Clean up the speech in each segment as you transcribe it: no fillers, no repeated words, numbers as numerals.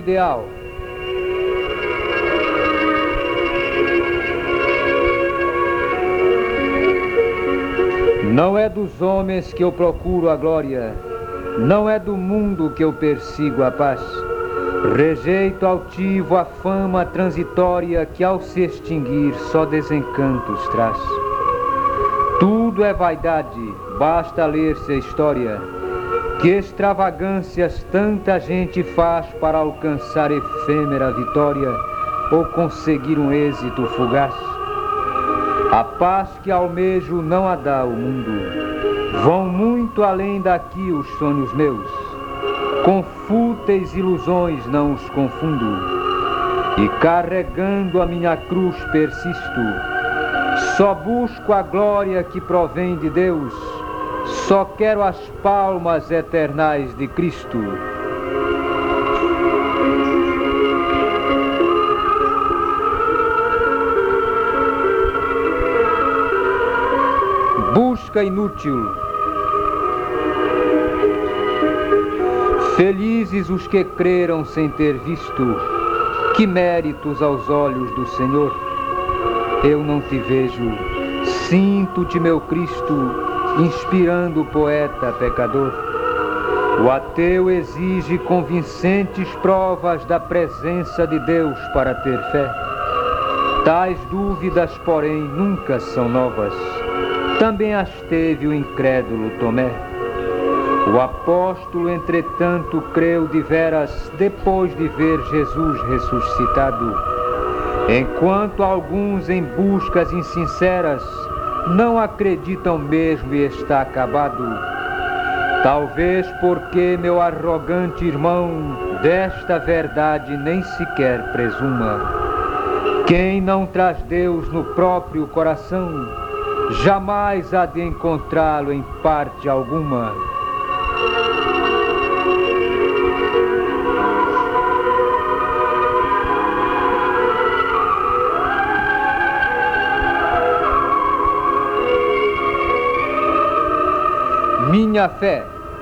ideal. Não é dos homens que eu procuro a glória, não é do mundo que eu persigo a paz. Rejeito altivo a fama transitória que ao se extinguir só desencantos traz. Tudo é vaidade, basta ler-se a história. Que extravagâncias tanta gente faz para alcançar efêmera vitória ou conseguir um êxito fugaz. A paz que almejo não a dá o mundo. Vão muito além daqui os sonhos meus. Com fúteis ilusões não os confundo. E carregando a minha cruz persisto. Só busco a glória que provém de Deus. Só quero as palmas eternais de Cristo. Busca inútil. Felizes os que creram sem ter visto. Que méritos aos olhos do Senhor. Eu não te vejo. Sinto-te, meu Cristo, inspirando o poeta pecador. O ateu exige convincentes provas da presença de Deus para ter fé. Tais dúvidas, porém, nunca são novas. Também as teve o incrédulo Tomé. O apóstolo, entretanto, creu de veras depois de ver Jesus ressuscitado. Enquanto alguns em buscas insinceras não acreditam mesmo e está acabado. Talvez porque meu arrogante irmão desta verdade nem sequer presuma. Quem não traz Deus no próprio coração, jamais há de encontrá-lo em parte alguma. Minha fé.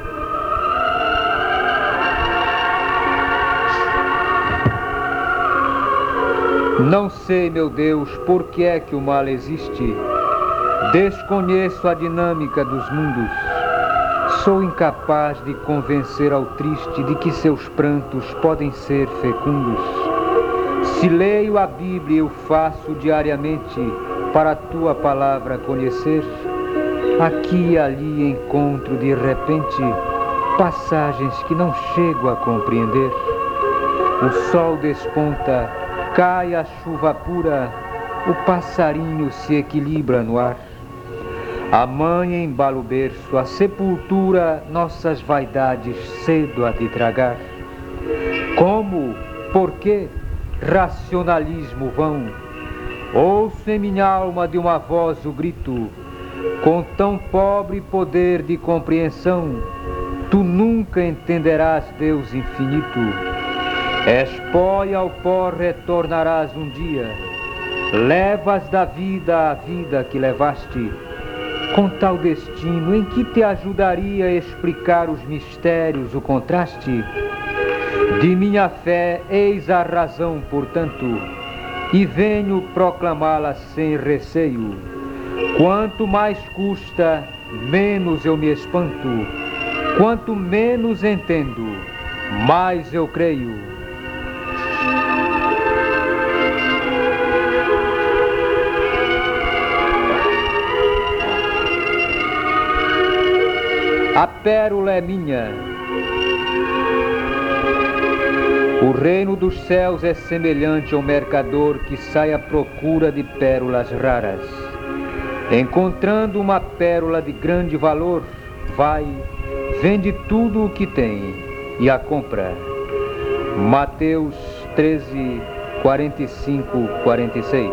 Não sei, meu Deus, por que é que o mal existe. Desconheço a dinâmica dos mundos. Sou incapaz de convencer ao triste de que seus prantos podem ser fecundos. Se leio a Bíblia, eu faço diariamente para a tua palavra conhecer. Aqui e ali encontro de repente passagens que não chego a compreender. O sol desponta, cai a chuva pura, o passarinho se equilibra no ar. A mãe embala o berço, a sepultura nossas vaidades cedo há de tragar. Como? Por quê? Racionalismo vão. Ouço em minha alma de uma voz o grito. Com tão pobre poder de compreensão, tu nunca entenderás Deus infinito. És pó e ao pó retornarás um dia. Levas da vida a vida que levaste. Com tal destino, em que te ajudaria a explicar os mistérios, o contraste? De minha fé, eis a razão, portanto, e venho proclamá-la sem receio. Quanto mais custa, menos eu me espanto. Quanto menos entendo, mais eu creio. A pérola é minha. O reino dos céus é semelhante ao mercador que sai à procura de pérolas raras. Encontrando uma pérola de grande valor, vai, vende tudo o que tem e a compra. Mateus 13, 45, 46.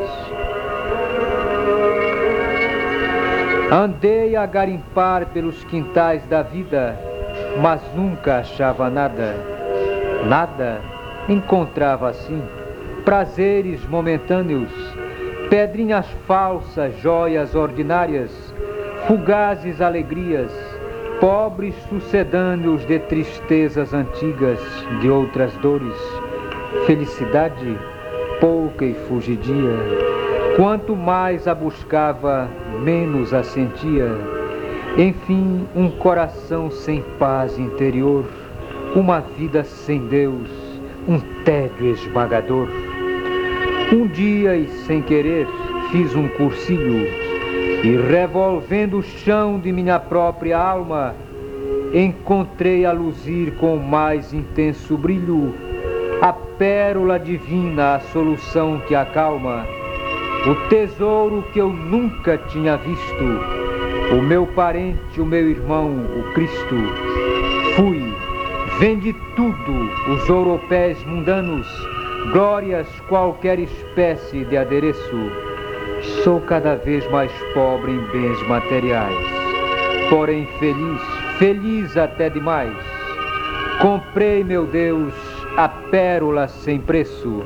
Andei a garimpar pelos quintais da vida, mas nunca achava nada. Nada encontrava assim, prazeres momentâneos, pedrinhas falsas, joias ordinárias, fugazes alegrias, pobres sucedâneos de tristezas antigas, de outras dores, Felicidade, pouca e fugidia. Quanto mais a buscava, menos a sentia. Enfim, um coração sem paz interior, uma vida sem Deus, um tédio esmagador. Um dia e sem querer fiz um cursilho e, revolvendo o chão de minha própria alma, encontrei a luzir com mais intenso brilho a pérola divina, a solução que acalma, o tesouro que eu nunca tinha visto, o meu parente, o meu irmão, o Cristo. Fui, vendi tudo, os ouropés mundanos, glórias, qualquer espécie de adereço. Sou cada vez mais pobre em bens materiais, porém feliz, feliz até demais. Comprei, meu Deus, a pérola sem preço.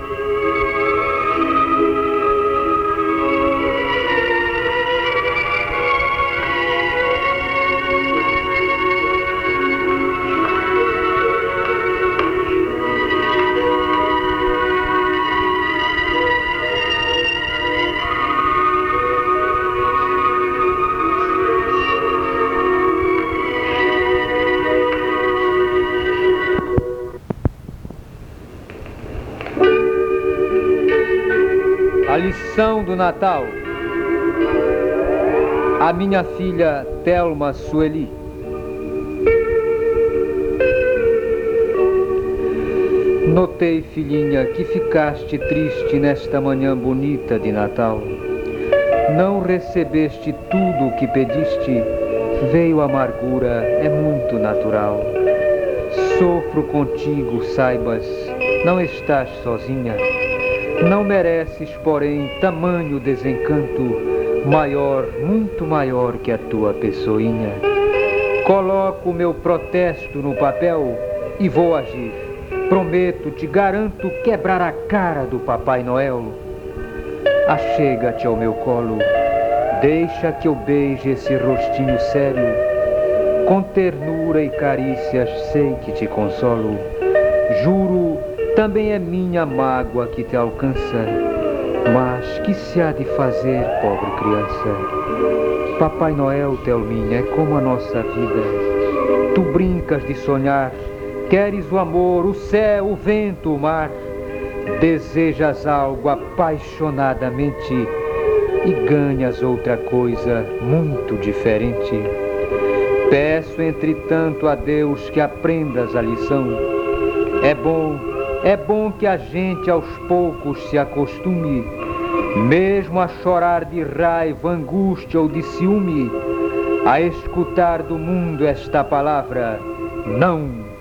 A lição do Natal. A minha filha Thelma Sueli. Notei, filhinha, que ficaste triste nesta manhã bonita de Natal. Não recebeste tudo o que pediste, veio a amargura, é muito natural. Sofro contigo, saibas, não estás sozinha. Não mereces, porém, tamanho desencanto, maior, muito maior que a tua pessoinha. Coloco o meu protesto no papel e vou agir. Prometo, te garanto, quebrar a cara do Papai Noel. Achega-te ao meu colo, deixa que eu beije esse rostinho sério. Com ternura e carícias sei que te consolo. Juro, também é minha mágoa que te alcança, mas que se há de fazer, pobre criança? Papai Noel, Thelminha, é como a nossa vida. Tu brincas de sonhar, queres o amor, o céu, o vento, o mar. Desejas algo apaixonadamente e ganhas outra coisa muito diferente. Peço, entretanto, a Deus que aprendas a lição. É bom que a gente aos poucos se acostume, mesmo a chorar de raiva, angústia ou de ciúme, a escutar do mundo esta palavra, não.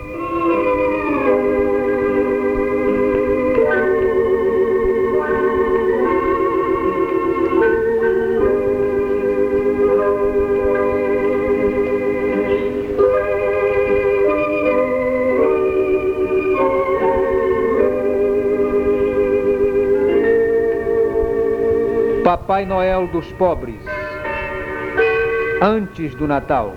Papai Noel dos pobres, antes do Natal.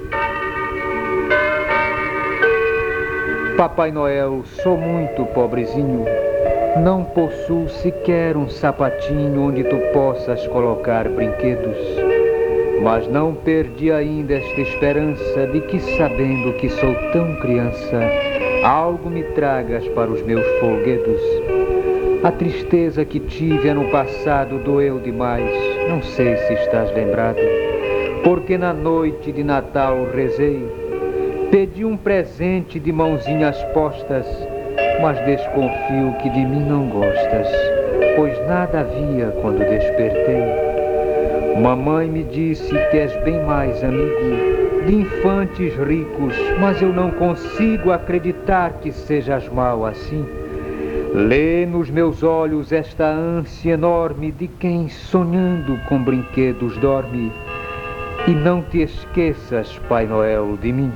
Papai Noel, sou muito pobrezinho, não possuo sequer um sapatinho onde tu possas colocar brinquedos. Mas não perdi ainda esta esperança de que, sabendo que sou tão criança, algo me tragas para os meus folguedos. A tristeza que tive ano passado doeu demais, não sei se estás lembrado, porque na noite de Natal rezei, pedi um presente de mãozinhas postas, mas desconfio que de mim não gostas, pois nada havia quando despertei. Mamãe me disse que és bem mais amigo de infantes ricos, mas eu não consigo acreditar que sejas mau assim. Lê nos meus olhos esta ânsia enorme de quem, sonhando com brinquedos, dorme. E não te esqueças, Pai Noel, de mim.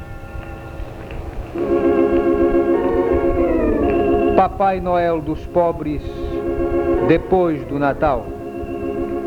Papai Noel dos pobres, depois do Natal.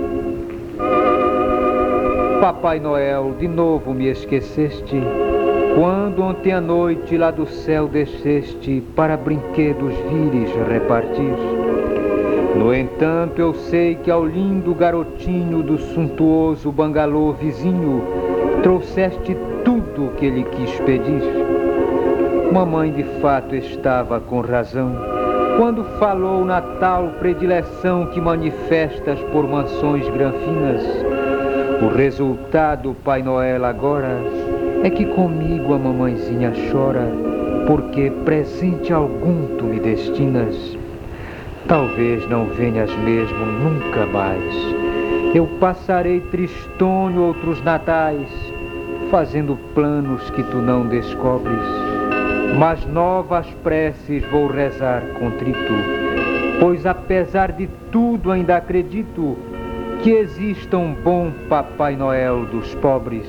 Papai Noel, de novo me esqueceste. Quando ontem à noite lá do céu desceste para brinquedos vires repartir. No entanto eu sei que ao lindo garotinho do suntuoso bangalô vizinho trouxeste tudo o que ele quis pedir. Mamãe de fato estava com razão quando falou na tal predileção que manifestas por mansões granfinas. O resultado, Pai Noel, agora é que comigo a mamãezinha chora, porque presente algum tu me destinas. Talvez não venhas mesmo nunca mais. Eu passarei tristonho outros natais, fazendo planos que tu não descobres. Mas novas preces vou rezar contrito, pois apesar de tudo ainda acredito que exista um bom Papai Noel dos pobres.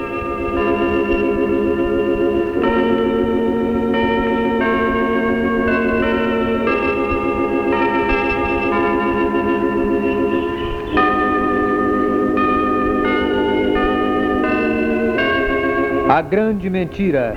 A grande mentira.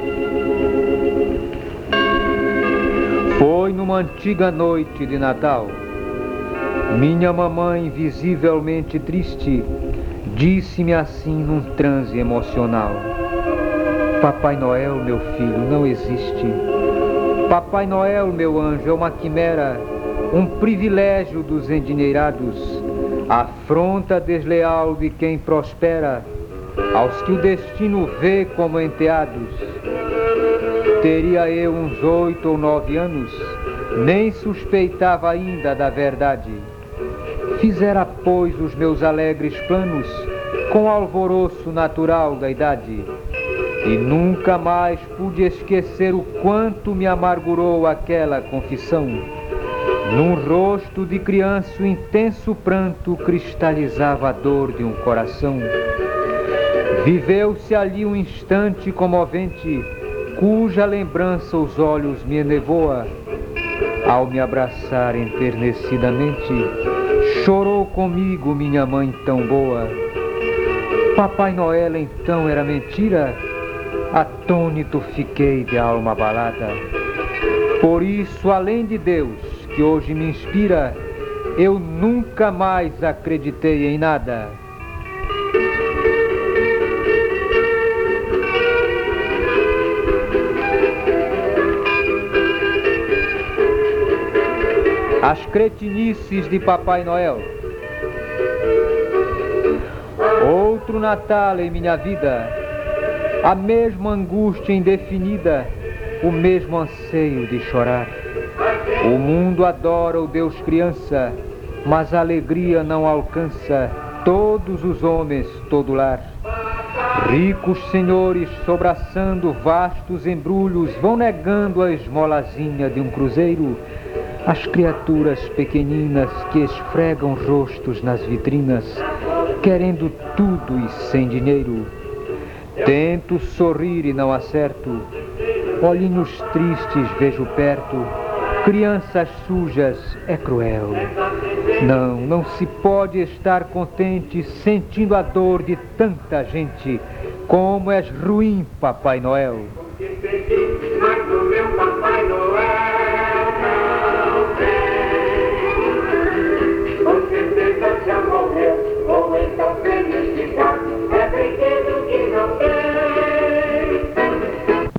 Foi numa antiga noite de Natal. Minha mamãe, visivelmente triste, disse-me assim num transe emocional: Papai Noel, meu filho, não existe. Papai Noel, meu anjo, é uma quimera, um privilégio dos endinheirados, afronta desleal de quem prospera, aos que o destino vê como enteados. Teria eu uns 8 ou 9 anos, nem suspeitava ainda da verdade. Fizera, pois, os meus alegres planos com o alvoroço natural da idade, e nunca mais pude esquecer o quanto me amargurou aquela confissão. Num rosto de criança o intenso pranto cristalizava a dor de um coração. Viveu-se ali um instante comovente, cuja lembrança os olhos me enevoa. Ao me abraçar enternecidamente, chorou comigo minha mãe tão boa. Papai Noel então era mentira? Atônito fiquei de alma abalada. Por isso, além de Deus, que hoje me inspira, eu nunca mais acreditei em nada. As cretinices de Papai Noel. Outro Natal em minha vida, a mesma angústia indefinida, o mesmo anseio de chorar. O mundo adora o Deus criança, mas a alegria não alcança todos os homens, todo lar. Ricos senhores, sobraçando vastos embrulhos, vão negando a esmolazinha de um cruzeiro. As criaturas pequeninas que esfregam rostos nas vitrinas, querendo tudo e sem dinheiro. Tento sorrir e não acerto, olhinhos tristes vejo perto, crianças sujas é cruel. Não se pode estar contente sentindo a dor de tanta gente. Como és ruim, Papai Noel. Mas o meu Papai Noel não vem. Com certeza já morreu, ou então felicidade é brinquedo que não tem.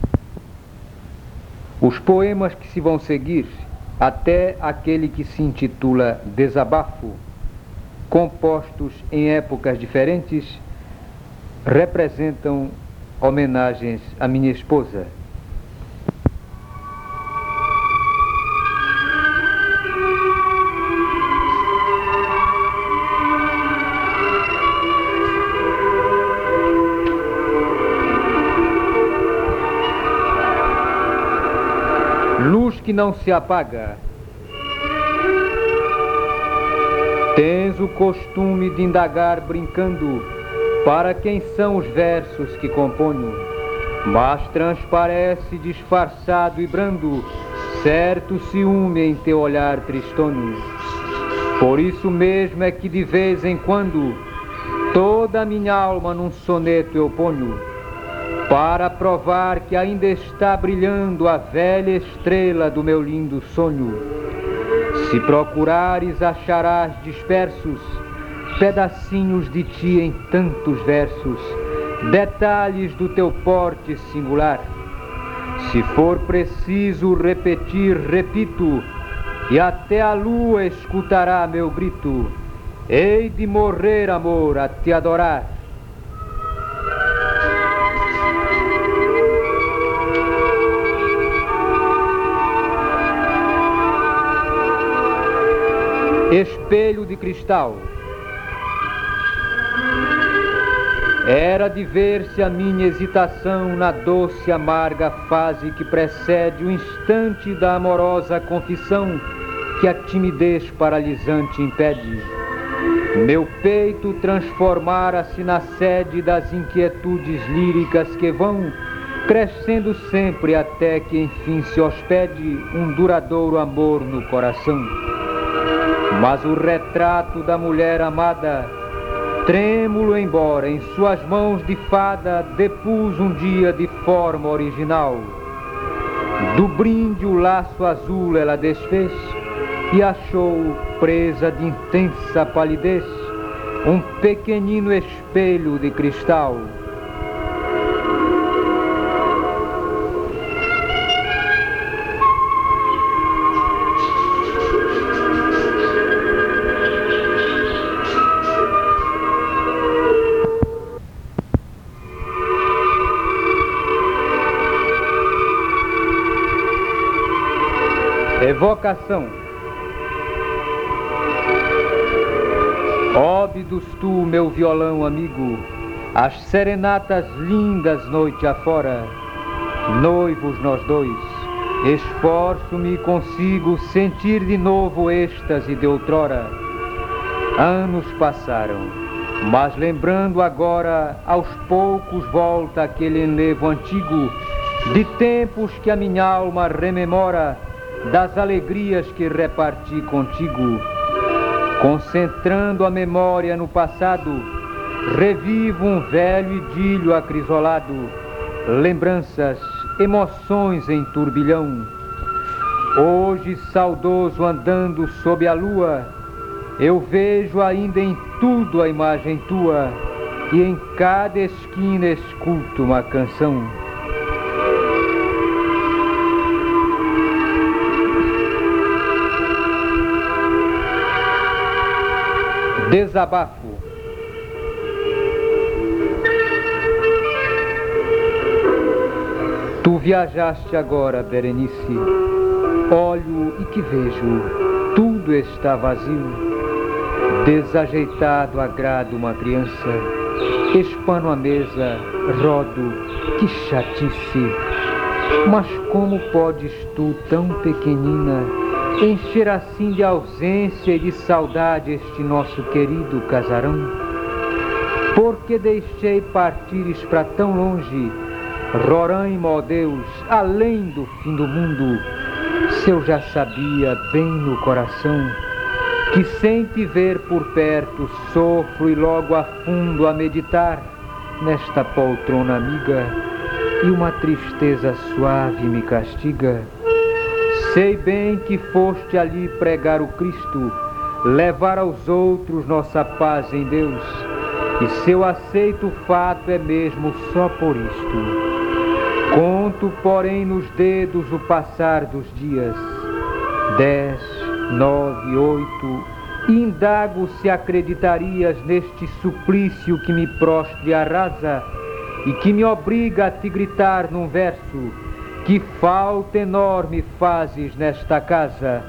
Os poemas que se vão seguir, até aquele que se intitula Desabafo, compostos em épocas diferentes, representam homenagens à minha esposa. Luz que não se apaga. Tens o costume de indagar brincando para quem são os versos que componho, mas transparece disfarçado e brando certo ciúme em teu olhar tristonho. Por isso mesmo é que de vez em quando toda a minha alma num soneto eu ponho, para provar que ainda está brilhando a velha estrela do meu lindo sonho. Se procurares, acharás dispersos pedacinhos de ti em tantos versos, detalhes do teu porte singular. Se for preciso repetir, repito, e até a lua escutará meu grito. Hei de morrer, amor, a te adorar. Espelho de cristal. Era de ver-se a minha hesitação na doce e amarga fase que precede o instante da amorosa confissão que a timidez paralisante impede. Meu peito transformara-se na sede das inquietudes líricas que vão crescendo sempre até que enfim se hospede um duradouro amor no coração. Mas o retrato da mulher amada, trêmulo embora em suas mãos de fada, depus um dia de forma original. Do brinde o laço azul ela desfez e achou, presa de intensa palidez, um pequenino espelho de cristal. Evocação. Óbidos tu, meu violão amigo, as serenatas lindas noite afora. Noivos nós dois, esforço-me consigo sentir de novo o êxtase de outrora. Anos passaram, mas lembrando agora, aos poucos volta aquele enlevo antigo, de tempos que a minha alma rememora, das alegrias que reparti contigo. Concentrando a memória no passado, revivo um velho idílio acrisolado, lembranças, emoções em turbilhão. Hoje, saudoso andando sob a lua, eu vejo ainda em tudo a imagem tua, e em cada esquina escuto uma canção. Desabafo. Tu viajaste agora, Berenice. Olho e que vejo, tudo está vazio. Desajeitado agrado uma criança. Espano a mesa, rodo, que chatice. Mas como podes tu, tão pequenina, encher assim de ausência e de saudade este nosso querido casarão? Porque deixei partires para tão longe, Roraima, ó Deus, além do fim do mundo, se eu já sabia bem no coração que sem te ver por perto sofro e logo afundo a meditar nesta poltrona amiga, e uma tristeza suave me castiga. Sei bem que foste ali pregar o Cristo, levar aos outros nossa paz em Deus, e seu aceito fato é mesmo só por isto. Conto, porém, nos dedos o passar dos dias, 10, 9, 8, e indago se acreditarias neste suplício que me prostre e arrasa, e que me obriga a te gritar num verso: que falta enorme fazes nesta casa.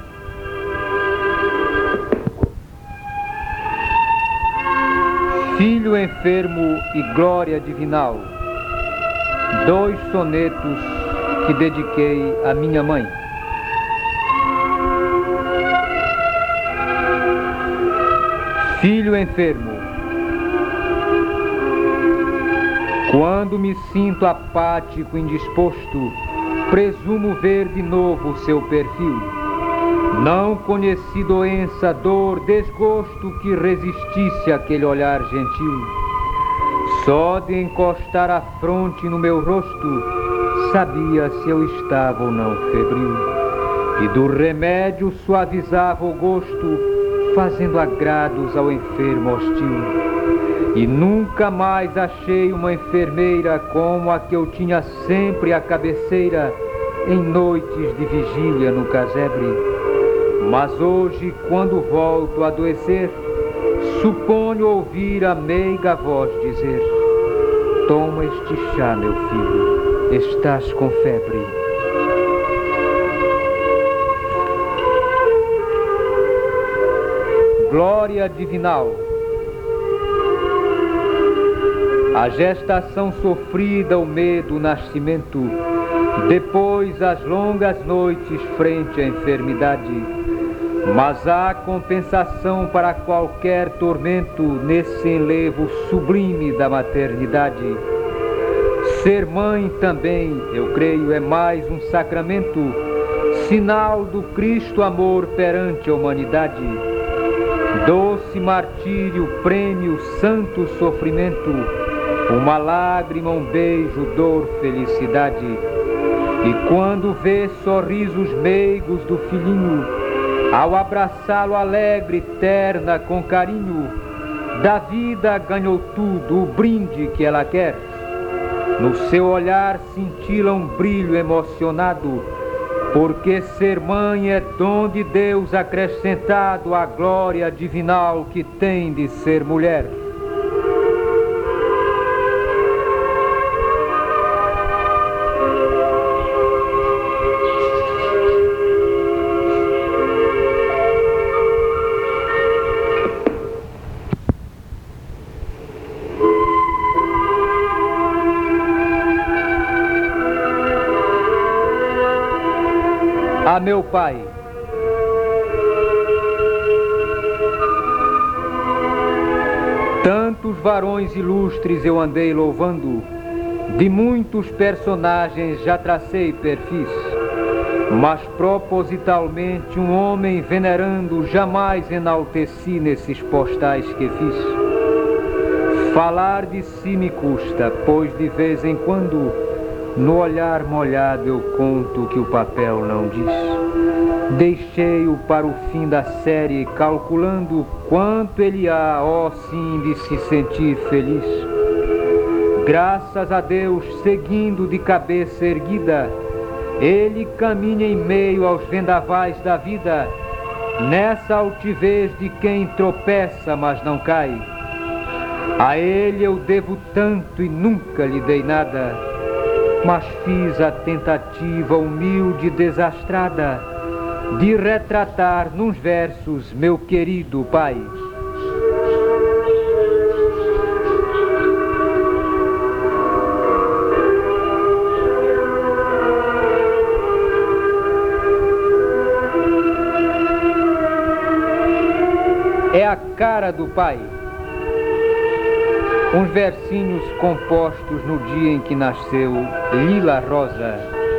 Filho enfermo e glória divinal. 2 sonetos que dediquei à minha mãe. Filho enfermo. Quando me sinto apático, indisposto, presumo ver de novo seu perfil. Não conheci doença, dor, desgosto que resistisse àquele olhar gentil. Só de encostar a fronte no meu rosto, sabia se eu estava ou não febril. E do remédio suavizava o gosto, fazendo agrados ao enfermo hostil. E nunca mais achei uma enfermeira como a que eu tinha sempre à cabeceira, em noites de vigília no casebre. Mas hoje, quando volto a adoecer, suponho ouvir a meiga voz dizer: toma este chá, meu filho, estás com febre. Glória divinal. A gestação sofrida, o medo, o nascimento, depois as longas noites frente à enfermidade. Mas há compensação para qualquer tormento nesse enlevo sublime da maternidade. Ser mãe também, eu creio, é mais um sacramento, sinal do Cristo amor perante a humanidade. Doce martírio, prêmio, santo sofrimento, uma lágrima, um beijo, dor, felicidade. E quando vê sorrisos meigos do filhinho, ao abraçá-lo alegre, terna, com carinho, da vida ganhou tudo, o brinde que ela quer. No seu olhar cintila um brilho emocionado, porque ser mãe é dom de Deus acrescentado à glória divinal que tem de ser mulher. A meu Pai, tantos varões ilustres eu andei louvando, de muitos personagens já tracei perfis, mas propositalmente um homem venerando jamais enalteci nesses postais que fiz. Falar de si me custa, pois de vez em quando no olhar molhado eu conto que o papel não diz. Deixei-o para o fim da série, calculando quanto ele há, ó sim, de se sentir feliz. Graças a Deus, seguindo de cabeça erguida, ele caminha em meio aos vendavais da vida, nessa altivez de quem tropeça, mas não cai. A ele eu devo tanto e nunca lhe dei nada, mas fiz a tentativa humilde e desastrada de retratar nos versos meu querido pai. É a cara do pai. Uns versinhos compostos no dia em que nasceu Lila Rosa.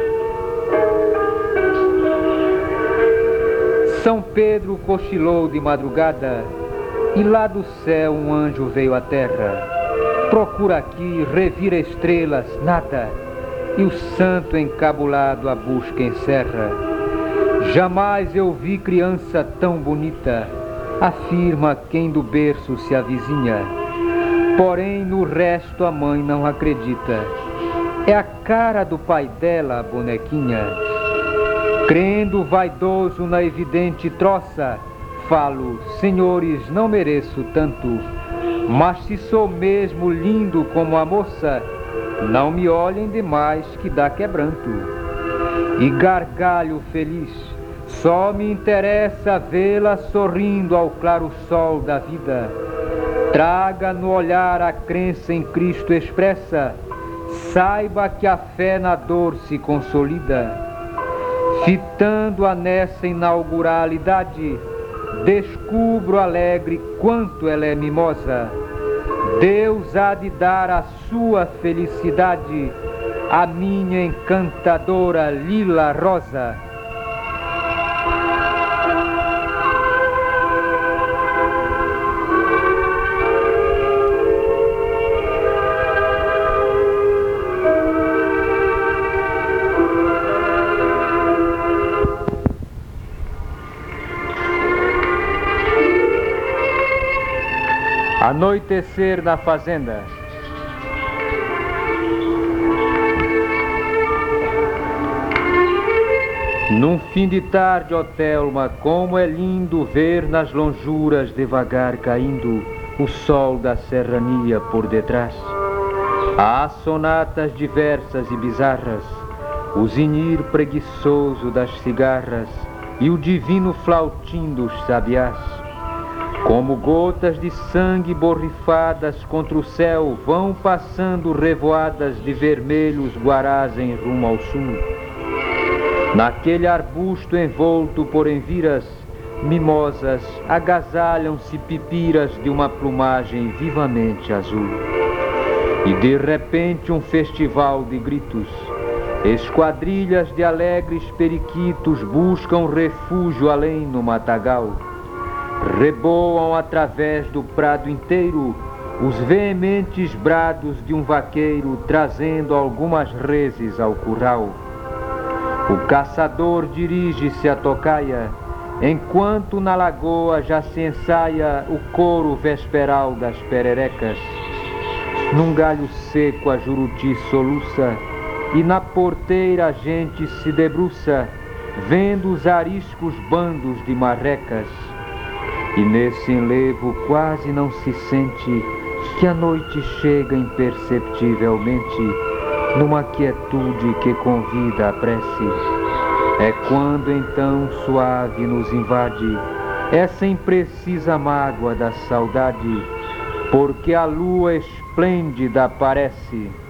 São Pedro cochilou de madrugada e lá do céu um anjo veio à terra. Procura aqui, revira estrelas, nada, e o santo encabulado a busca encerra. Jamais eu vi criança tão bonita, afirma quem do berço se avizinha. Porém, no resto a mãe não acredita. É a cara do pai dela, a bonequinha. Crendo vaidoso na evidente troça, falo: senhores, não mereço tanto, mas se sou mesmo lindo como a moça, não me olhem demais que dá quebranto. E gargalho feliz, só me interessa vê-la sorrindo ao claro sol da vida. Traga no olhar a crença em Cristo expressa, saiba que a fé na dor se consolida. Fitando-a nessa inauguralidade, descubro alegre quanto ela é mimosa. Deus há de dar a sua felicidade à minha encantadora Lila Rosa. Anoitecer na fazenda. Num fim de tarde, ó Thelma, como é lindo ver nas lonjuras devagar caindo o sol da serrania por detrás. Há sonatas diversas e bizarras, o zinir preguiçoso das cigarras e o divino flautim dos sabiás. Como gotas de sangue borrifadas contra o céu vão passando revoadas de vermelhos guarás em rumo ao sul. Naquele arbusto envolto por enviras, mimosas agasalham-se pipiras de uma plumagem vivamente azul. E de repente um festival de gritos. Esquadrilhas de alegres periquitos buscam refúgio além no matagal. Reboam através do prado inteiro os veementes brados de um vaqueiro trazendo algumas reses ao curral. O caçador dirige-se à tocaia, enquanto na lagoa já se ensaia o coro vesperal das pererecas. Num galho seco a juruti soluça, e na porteira a gente se debruça, vendo os ariscos bandos de marrecas. E nesse enlevo quase não se sente que a noite chega imperceptivelmente, numa quietude que convida à prece. É quando então suave nos invade essa imprecisa mágoa da saudade, porque a lua esplêndida aparece.